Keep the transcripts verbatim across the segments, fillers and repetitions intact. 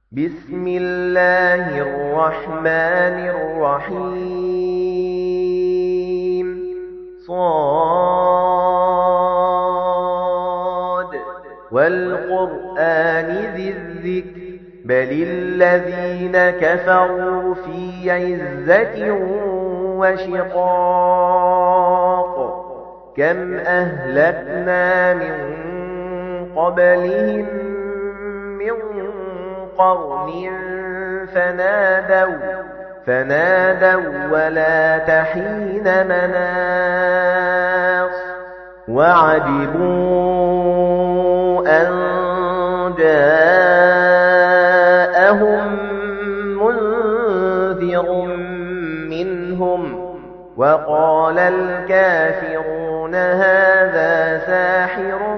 بسم الله الرحمن الرحيم صاد والقرآن ذي الذكر بل الذين كفروا في عزة وشقاق كم أهلكنا من قبلهم من قرن فنادوا فنادوا ولا تحين مناص وعجبوا أن جاءهم منذر منهم وقال الكافرون هذا ساحر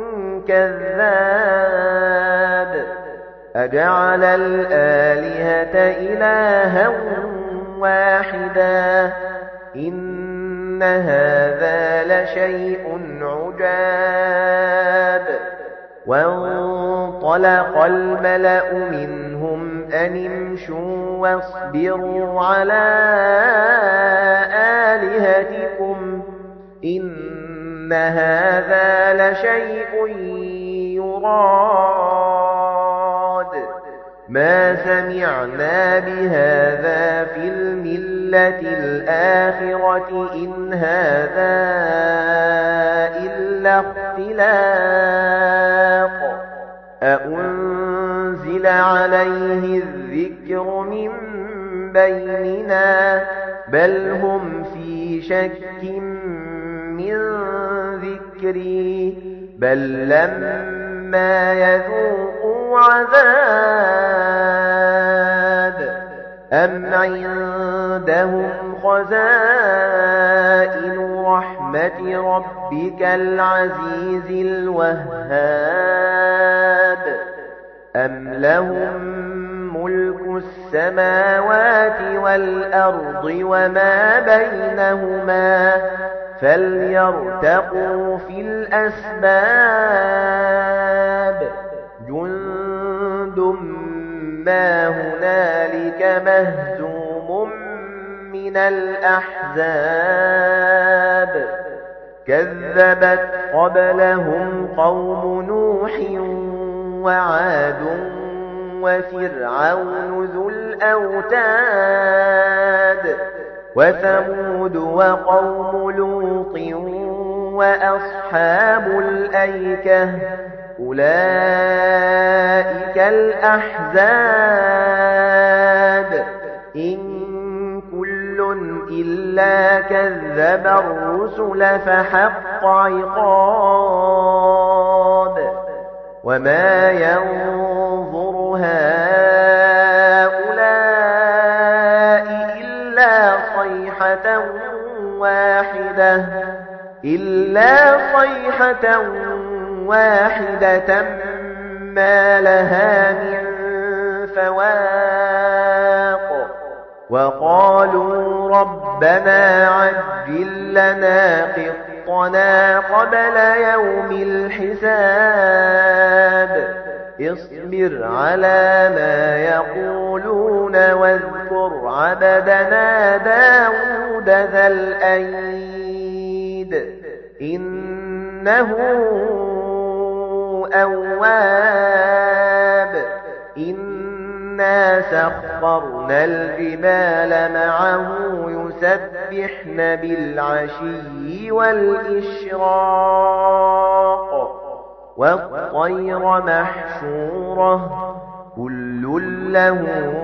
كذاب أجعل الآلهة إلها واحدا إن هذا لشيء عجاب وانطلق الملأ منهم أن امشوا واصبروا على آلهتكم إن هذا لشيء يراد ما سمعنا بهذا في الملة الآخرة إن هذا إلا اختلاق أأنزل عليه الذكر من بيننا بل هم في شك من ذكري بل لما يذوقوا عذاب أم عندهم خزائن رحمة ربك العزيز الوهاب أم لهم ملك السماوات والأرض وما بينهما فليرتقوا في الأسباب جند ما هنالك مهزوم من الأحزاب كذبت قبلهم قوم نوح وعاد وفرعون ذو الأوتاد وثمود وقوم لوط وأصحاب الأيكة أولئك الأحزاب إن كل إلا كذب الرسل فحق عقاب وما ينظر هؤلاء إلا صيحة واحدة إلا صيحة واحدة ما لها من فواق وقالوا ربنا عجل لنا قطنا قبل يوم الحساب اصبر على ما يقولون واذكر عبدنا داود ذا الأيد إنه أواب إنا سخرنا الجبال معه يسبحن بالعشي والإشراق والطير محشورة كل له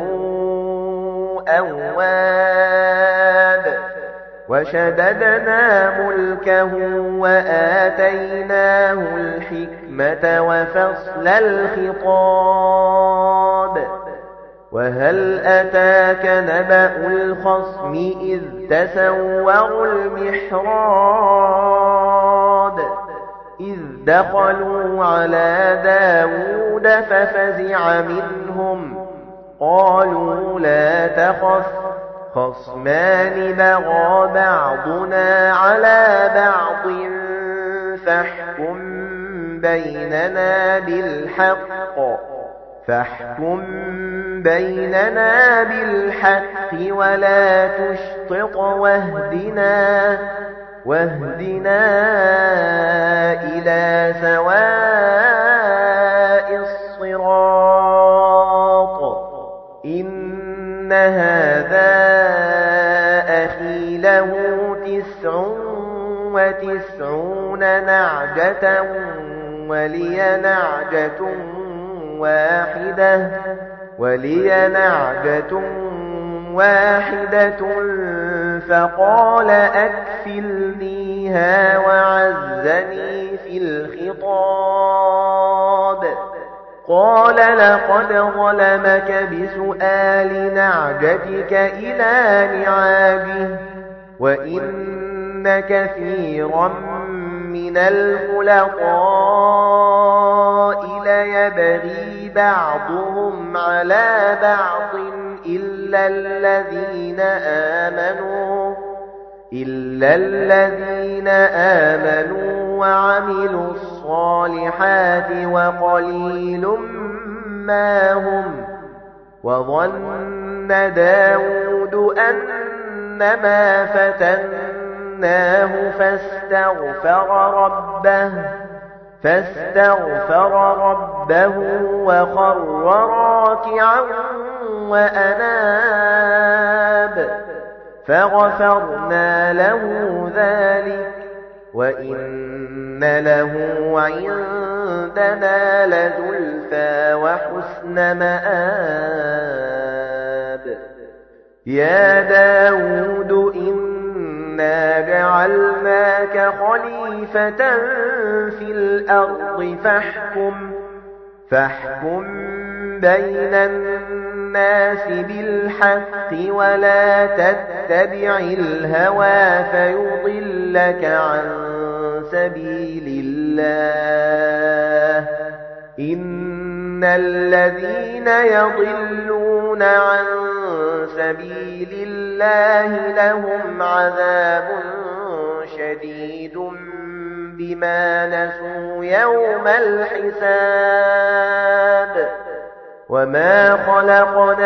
أواب وشددنا ملكه وآتيناه الحكمة وفصل الخطاب وهل أتاك نبأ الخصم إذ تسوروا المحراب إذ دخلوا على داود ففزع منهم قالوا لا تخف خصمان بغى بعضنا على بعض فاحكم بيننا بالحق فاحكم بيننا بالحق ولا تشطط واهدنا واهدنا إلى سواء الصراط إن هذا أخي له تسع وتسعون نعجة ولي نعجة واحدة ولي نعجة واحدة فقال أكفلنيها وعزني في الخطاب قال لقد ظلمك بسؤال نعجتك إلى نعاجه وإن كثيرا من الخلطاء ليبغي بعضهم على بعض إلا الذين آمنوا إلا الذين آمنوا وعملوا الصالحات وقليل ما هم وظن داود أنما فتناه فاستغفر ربه فاستغفر ربه وخر راكعا وأناب فغفرنا له ذلك وإن له عندنا لزلفى وحسن مآب يا داود إنا جعلناك خليفة في الأرض فاحكم فاحكم بين الناس بالحق ولا تتبع الهوى فيضلك عن سبيل الله إن الذين يضلون عن سبيل الله لهم عذاب شديد بما نسوا يوم الحساب وما خلقنا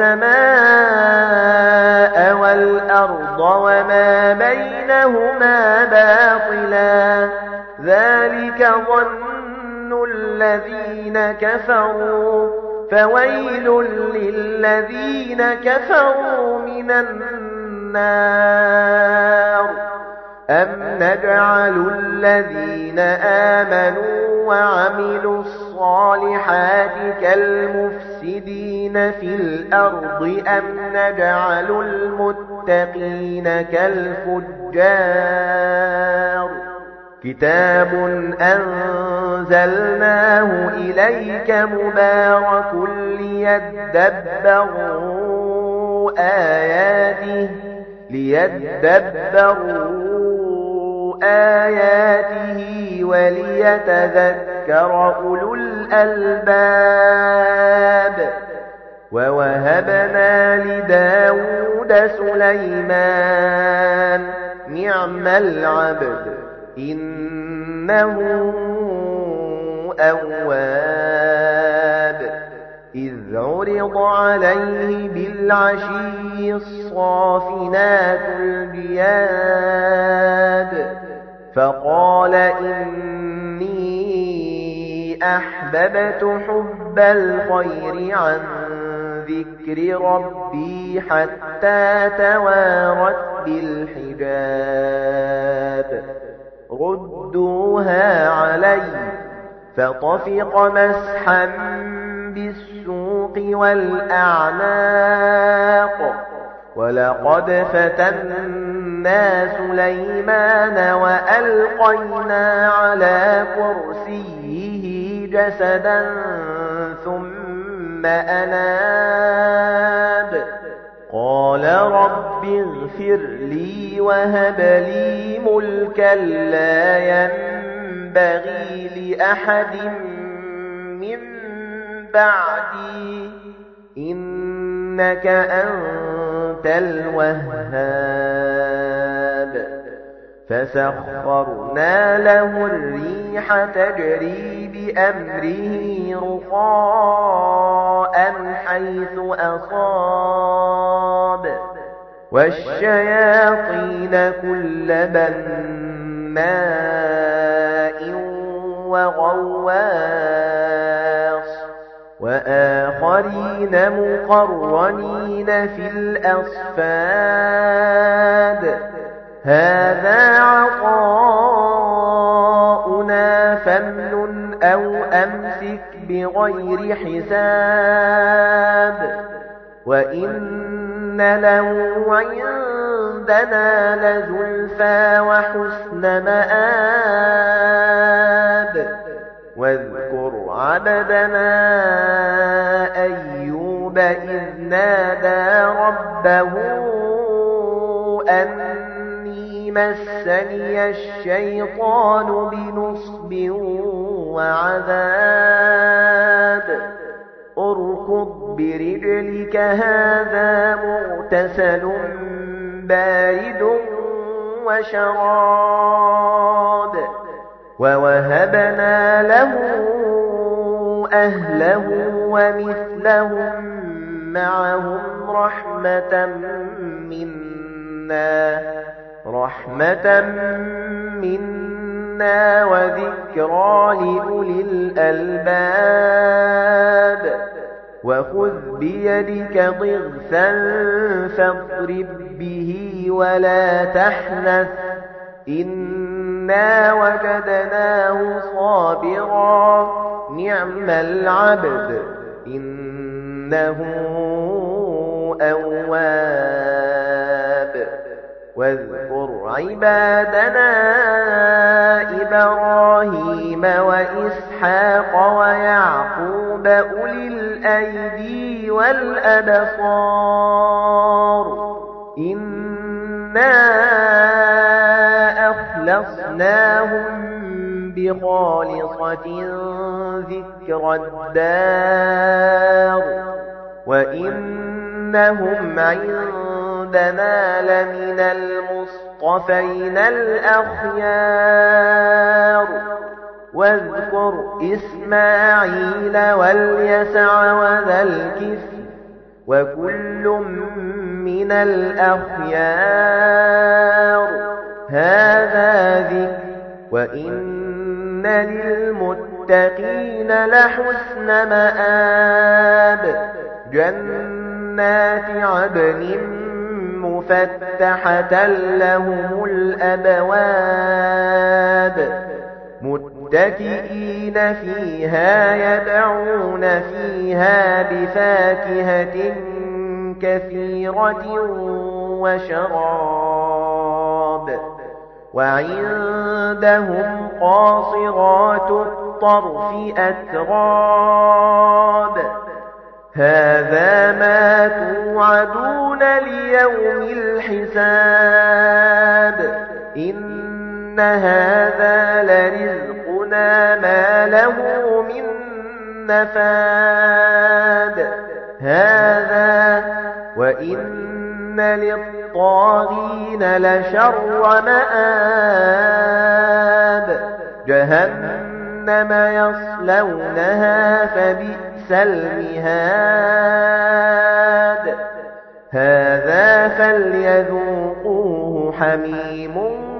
السماء والأرض وما بينهما باطلا ذلك ظن الذين كفروا فويل للذين كفروا من النار أم نجعل الذين آمنوا وعملوا الصالحات كالمفسدين في الأرض أم نجعل المتقين كالفجار كتاب أنزلناه إليك مبارك ليدبروا آياته ليدبروا آياته وليتذكر أولو الألباب ووهبنا لداود سليمان نعم العبد إنه أواب إذ عرض عليه بالعشي الصافنات الجياد فقال إني أحببت حب الخير عن ذكر ربي حتى توارت بالحجاب ردوها علي فطفق مسحا بالسوق والأعناق ولقد فتنا سليمان وألقينا على كرسيه جسدا ثم أناب قال رب اغفر لي وهب لي ملكا لا ينبغي لأحد من بعدي إنك أنت الوهاب فسخرنا له الريح تجري بأمره رخاء أصاب والشياطين كل بناء وغواص وآخرين مقرنين في الأصفاد هذا عطاؤنا فامنن أو أمسك بغير حساب وإن له عندنا لزلفى وحسن مآب واذكر عبدنا أيوب إذ نادى ربه أني مسني الشيطان بنصب وعذاب اركض برجلك هذا مغتسل بارد وشراب ووهبنا له أهله ومثلهم معهم رحمة منا رحمة منا وذكرى لأولي الألباب وخذ بيدك ضغثا فاضرب به ولا تحنث إنا وجدناه صابرا نعم العبد إنه أواب واذكر عبادنا إبراهيم وإسحاق ويعقوب أولي الأيدي والأبصار إنا أخلصناهم بخالصة ذكر الدار وإنهم عندنا لمن المصطفين الأخيار واذكر إسماعيل واليسع وذا الكفل وكل من الأخيار هذا ذكر وإن للمتقين لحسن مآب جنات عدن مفتحة لهم الأبواب متكئين فيها يدعون فيها بفاكهة كثيرة وشراب وعندهم قاصرات الطرف أتراب هذا ما توعدون ليوم الحساب إن هذا لرزقنا ما له من نفاد هذا وإن للطاغين لشر مآب جهنم يصلونها فبئس المهاد هذا فليذوقوه حميم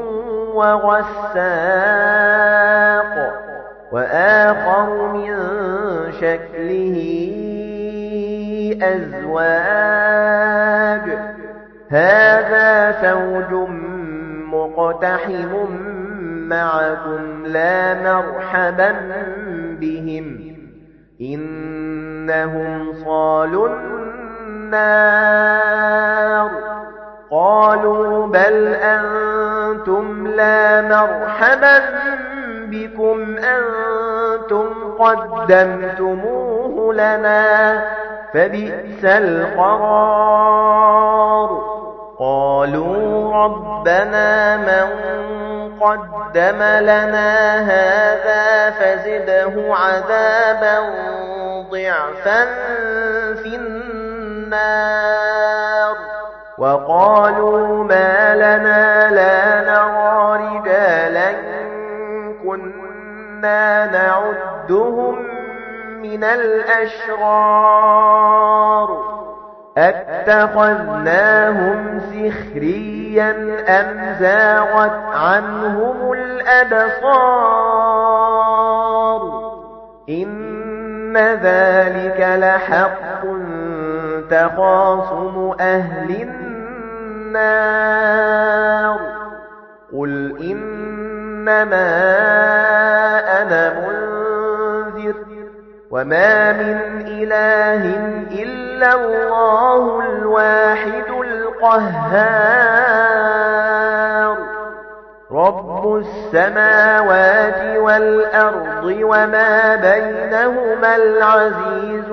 وغساق وآخر من شكله أزواج هذا فوج مقتحم معكم لا مرحبا بهم إنهم صالوا النار قالوا بل أنتم لا مرحبا بكم أنتم قدمتموه لنا فبئس القرار قالوا ربنا من قدم لنا هذا فزده عذابا ضعفا في النار وقالوا ما لنا لا نرى رجالا كنا نعدهم من الأشرار أَتَّخَذْنَاهُمْ سِخْرِيًّا أَمْ زَاغَتْ عَنْهُمُ الْأَبْصَارُ إِنَّ ذَلِكَ لَحَقٌّ تَخَاصُمُ أَهْلِ النَّارِ قُلْ إِنَّمَا أَنَا مُنذِرٌ وَمَا مِنْ إِلَٰهٍ إِلَّا اللَّهُ الْوَاحِدُ الْقَهَّارُ رَبُّ السَّمَاوَاتِ وَالْأَرْضِ وَمَا بَيْنَهُمَا الْعَزِيزُ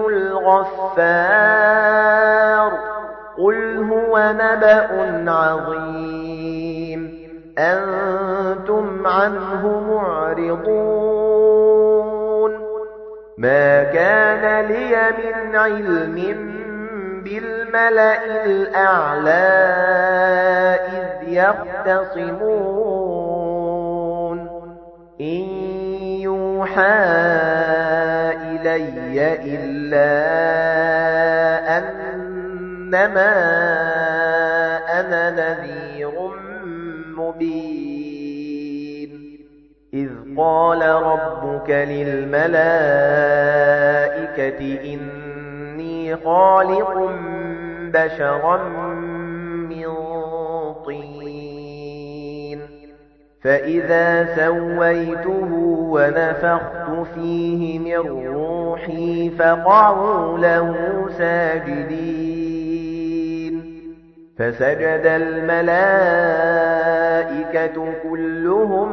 الْغَفَّارُ قُلْ هُوَ نَبَأٌ عَظِيمٌ أَنْتُمْ عَنْهُ مُعْرِضُونَ مَا كَانَ لِيَ مِنْ عِلْمٍ بِالْمَلَإِ الْأَعْلَى إِذْ يَخْتَصِمُونَ إِنْ يُوحَى إِلَيَّ إِلَّا أَنَّمَا أَنَا نَذِيرٌ مُبِينٌ إِذْ قَالَ رَبُّكَ لِلْمَلَائِكَةِ إِنِّي خَالِقٌ بَشَرًا مِنْ طِينٍ فَإِذَا سَوَّيْتُهُ وَنَفَخْتُ فِيهِ مِنْ رُوحِي فَقَعُوا لَهُ سَاجِدِينَ فَسَجَدَ الْمَلَائِكَةُ كُلُّهُمْ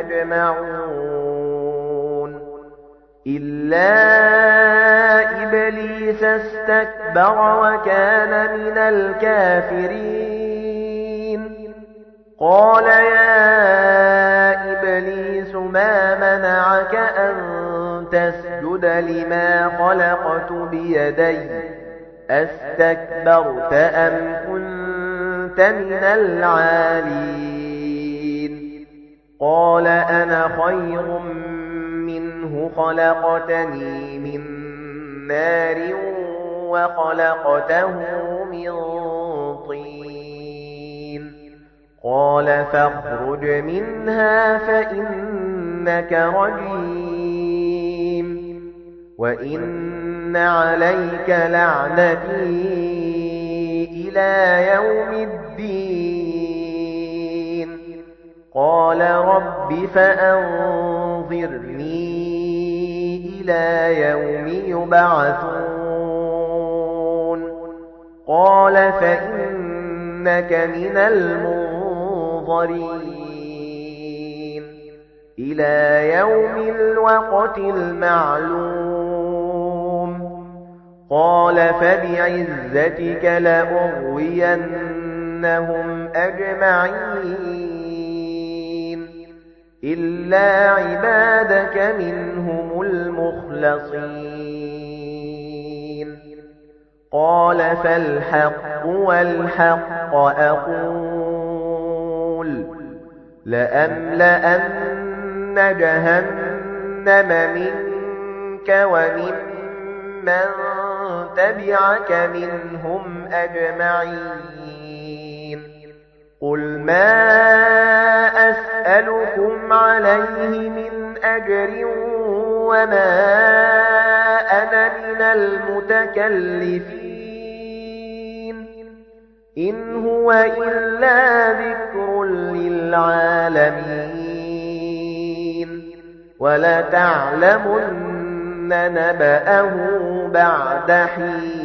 أَجْمَعُونَ إِلَّا إِبْلِيسَ اسْتَكْبَرَ وَكَانَ مِنَ الْكَافِرِينَ قَالَ يَا إِبْلِيسُ مَا مَنَعَكَ أَن تَسْجُدَ لِمَا خَلَقْتُ بِيَدَيَّ أَسْتَكْبَرْتَ أَمْ كُنتَ مِنَ الْعَالِينَ قَالَ أَنَا خَيْرٌ مِنْهُ خَلَقْتَنِي مِنْ نَارٍ وَخَلَقْتَهُ مِنْ طِينٍ قَالَ فَاخْرُجْ مِنْهَا فَإِنَّكَ رَجِيمٌ وَإِنَّ عَلَيْكَ لَعْنَتِي إِلَى يَوْمِ الدِّينِ قَالَ رَبِّ فَأَنظِرْنِي إِلَى يَوْمِ يُبْعَثُونَ قَالَ فَإِنَّكَ مِنَ الْمُنظَرِينَ إِلَى يَوْمِ الْوَقْتِ الْمَعْلُومِ قَالَ فَبِعِزَّتِكَ لَأُغْوِيَنَّهُمْ أَجْمَعِينَ إِلَّا عِبَادَكَ مِنْهُمُ الْمُخْلَصِينَ قَالَ فَالْحَقُّ وَالْحَقَّ أَقُولُ لَأَمْلَأَنَّ جَهَنَّمَ مِنكَ وَمِمَّن تَبِعَكَ مِنْهُمْ أَجْمَعِينَ قُلْ مَا أَسْأَلُكُمْ عَلَيْهِ مِنْ أَجْرٍ وَمَا أَنَا مِنَ الْمُتَكَلِّفِينَ إِنْ هُوَ إِلَّا ذِكْرٌ لِلْعَالَمِينَ وَلَتَعْلَمُنَّ نَبَأَهُ بَعْدَ حِينٍ